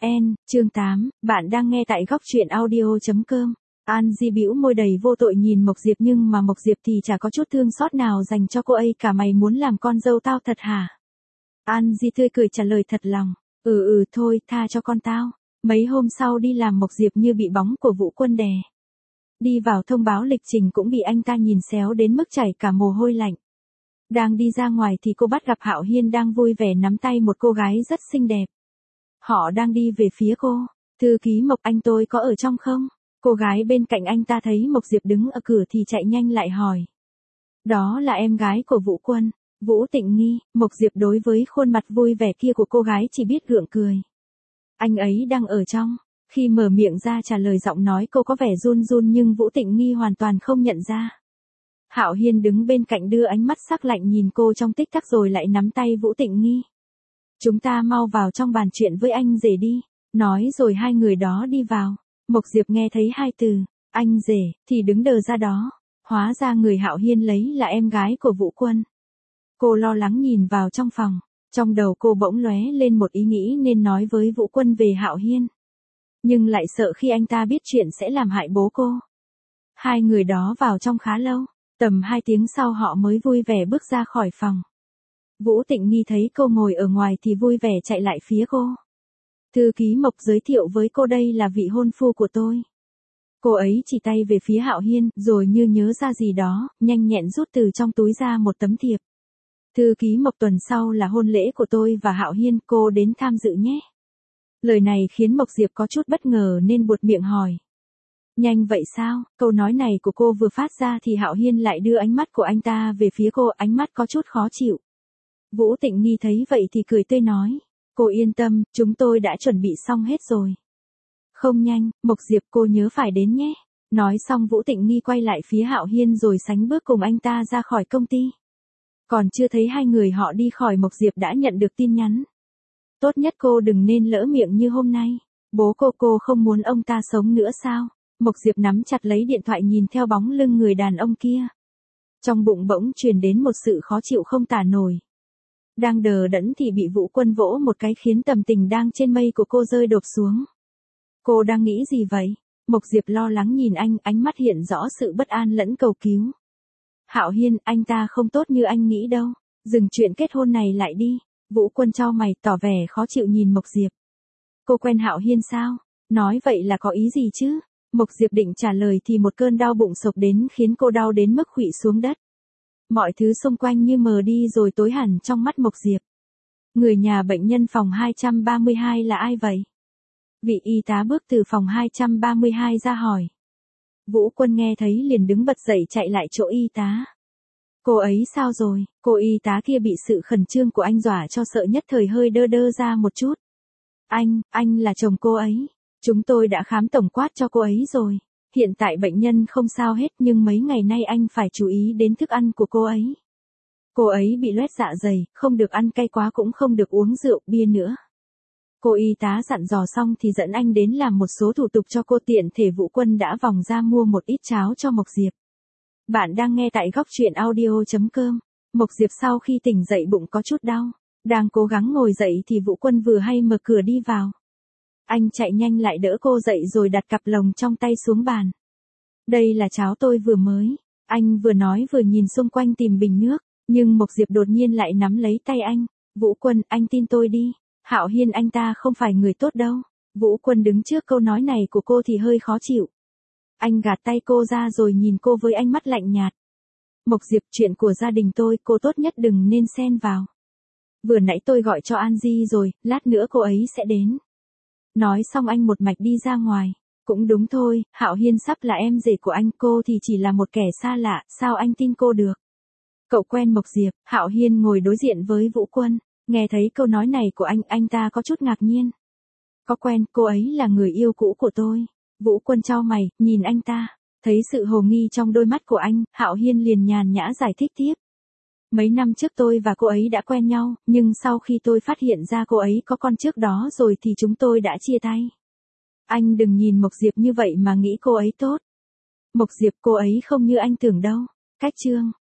Chương 8, bạn đang nghe tại góc truyện audio.com. An Di bĩu môi đầy vô tội nhìn Mộc Diệp nhưng mà Mộc Diệp thì chả có chút thương xót nào dành cho cô ấy cả. Mày muốn làm con dâu tao thật hả? An Di tươi cười trả lời thật lòng. Thôi, tha cho con tao. Mấy hôm sau đi làm Mộc Diệp như bị bóng của Vũ Quân đè. Đi vào thông báo lịch trình cũng bị anh ta nhìn xéo đến mức chảy cả mồ hôi lạnh. Đang đi ra ngoài thì cô bắt gặp Hạo Hiên đang vui vẻ nắm tay một cô gái rất xinh đẹp. Họ đang đi về phía cô. Thư ký Mộc, anh tôi có ở trong không? Cô gái bên cạnh anh ta thấy Mộc Diệp đứng ở cửa thì chạy nhanh lại hỏi. Đó là em gái của Vũ Quân, Vũ Tịnh Nghi. Mộc Diệp đối với khuôn mặt vui vẻ kia của cô gái chỉ biết gượng cười. Anh ấy đang ở trong. Khi mở miệng ra trả lời giọng nói cô có vẻ run run nhưng Vũ Tịnh Nghi hoàn toàn không nhận ra. Hạo Hiên đứng bên cạnh đưa ánh mắt sắc lạnh nhìn cô trong tích tắc rồi lại nắm tay Vũ Tịnh Nghi. Chúng ta mau vào trong bàn chuyện với anh rể đi. Nói rồi hai người đó đi vào. Mộc Diệp nghe thấy hai từ, anh rể, thì đứng đờ ra đó. Hóa ra người Hạo Hiên lấy là em gái của Vũ Quân. Cô lo lắng nhìn vào trong phòng. Trong đầu cô bỗng lóe lên một ý nghĩ nên nói với Vũ Quân về Hạo Hiên. Nhưng lại sợ khi anh ta biết chuyện sẽ làm hại bố cô. Hai người đó vào trong khá lâu. Tầm 2 tiếng sau họ mới vui vẻ bước ra khỏi phòng. Vũ Tịnh Nghi thấy cô ngồi ở ngoài thì vui vẻ chạy lại phía cô. Thư ký Mộc giới thiệu với cô đây là vị hôn phu của tôi. Cô ấy chỉ tay về phía Hạo Hiên rồi như nhớ ra gì đó, nhanh nhẹn rút từ trong túi ra một tấm thiệp. Thư ký Mộc, tuần sau là hôn lễ của tôi và Hạo Hiên, cô đến tham dự nhé. Lời này khiến Mộc Diệp có chút bất ngờ nên buột miệng hỏi. Nhanh vậy sao? Câu nói này của cô vừa phát ra thì Hạo Hiên lại đưa ánh mắt của anh ta về phía cô, ánh mắt có chút khó chịu. Vũ Tịnh Nghi thấy vậy thì cười tươi nói. Cô yên tâm, chúng tôi đã chuẩn bị xong hết rồi. Không nhanh, Mộc Diệp, cô nhớ phải đến nhé. Nói xong Vũ Tịnh Nghi quay lại phía Hạo Hiên rồi sánh bước cùng anh ta ra khỏi công ty. Còn chưa thấy hai người họ đi khỏi Mộc Diệp đã nhận được tin nhắn. Tốt nhất cô đừng nên lỡ miệng như hôm nay. Bố cô không muốn ông ta sống nữa sao? Mộc Diệp nắm chặt lấy điện thoại nhìn theo bóng lưng người đàn ông kia. Trong bụng bỗng truyền đến một sự khó chịu không tả nổi. Đang đờ đẫn thì bị Vũ Quân vỗ một cái khiến tầm tình đang trên mây của cô rơi đổ xuống. Cô đang nghĩ gì vậy? Mộc Diệp lo lắng nhìn anh, ánh mắt hiện rõ sự bất an lẫn cầu cứu. Hạo Hiên, anh ta không tốt như anh nghĩ đâu. Dừng chuyện kết hôn này lại đi. Vũ Quân chau mày tỏ vẻ khó chịu nhìn Mộc Diệp. Cô quen Hạo Hiên sao? Nói vậy là có ý gì chứ? Mộc Diệp định trả lời thì một cơn đau bụng sộc đến khiến cô đau đến mức khuỵu xuống đất. Mọi thứ xung quanh như mờ đi rồi tối hẳn trong mắt Mộc Diệp. Người nhà bệnh nhân phòng 232 là ai vậy? Vị y tá bước từ phòng 232 ra hỏi. Vũ Quân nghe thấy liền đứng bật dậy chạy lại chỗ y tá. Cô ấy sao rồi? Cô y tá kia bị sự khẩn trương của anh dọa cho sợ nhất thời hơi đơ đơ ra một chút. Anh là chồng cô ấy. Chúng tôi đã khám tổng quát cho cô ấy rồi. Hiện tại bệnh nhân không sao hết nhưng mấy ngày nay anh phải chú ý đến thức ăn của cô ấy. Cô ấy bị loét dạ dày, không được ăn cay quá cũng không được uống rượu bia nữa. Cô y tá dặn dò xong thì dẫn anh đến làm một số thủ tục cho cô, tiện thể Vũ Quân đã vòng ra mua một ít cháo cho Mộc Diệp. Bạn đang nghe tại góc truyện audio.com. Mộc Diệp sau khi tỉnh dậy bụng có chút đau. Đang cố gắng ngồi dậy thì Vũ Quân vừa hay mở cửa đi vào. Anh chạy nhanh lại đỡ cô dậy rồi đặt cặp lồng trong tay xuống bàn. Đây là cháo tôi vừa mới. Anh vừa nói vừa nhìn xung quanh tìm bình nước. Nhưng Mộc Diệp đột nhiên lại nắm lấy tay anh. Vũ Quân, anh tin tôi đi. Hạo Hiên anh ta không phải người tốt đâu. Vũ Quân đứng trước câu nói này của cô thì hơi khó chịu. Anh gạt tay cô ra rồi nhìn cô với ánh mắt lạnh nhạt. Mộc Diệp, chuyện của gia đình tôi cô tốt nhất đừng nên xen vào. Vừa nãy tôi gọi cho An Di rồi, lát nữa cô ấy sẽ đến. Nói xong anh một mạch đi ra ngoài. Cũng đúng thôi, Hạo Hiên sắp là em rể của anh, cô thì chỉ là một kẻ xa lạ, sao anh tin cô được? Cậu quen Mộc Diệp? Hạo Hiên ngồi đối diện với Vũ Quân, nghe thấy câu nói này của anh ta có chút ngạc nhiên. Có quen, cô ấy là người yêu cũ của tôi. Vũ Quân chau mày, nhìn anh ta, thấy sự hồ nghi trong đôi mắt của anh, Hạo Hiên liền nhàn nhã giải thích tiếp. Mấy năm trước tôi và cô ấy đã quen nhau, nhưng sau khi tôi phát hiện ra cô ấy có con trước đó rồi thì chúng tôi đã chia tay. Anh đừng nhìn Mộc Diệp như vậy mà nghĩ cô ấy tốt. Mộc Diệp, cô ấy không như anh tưởng đâu. Cách chương.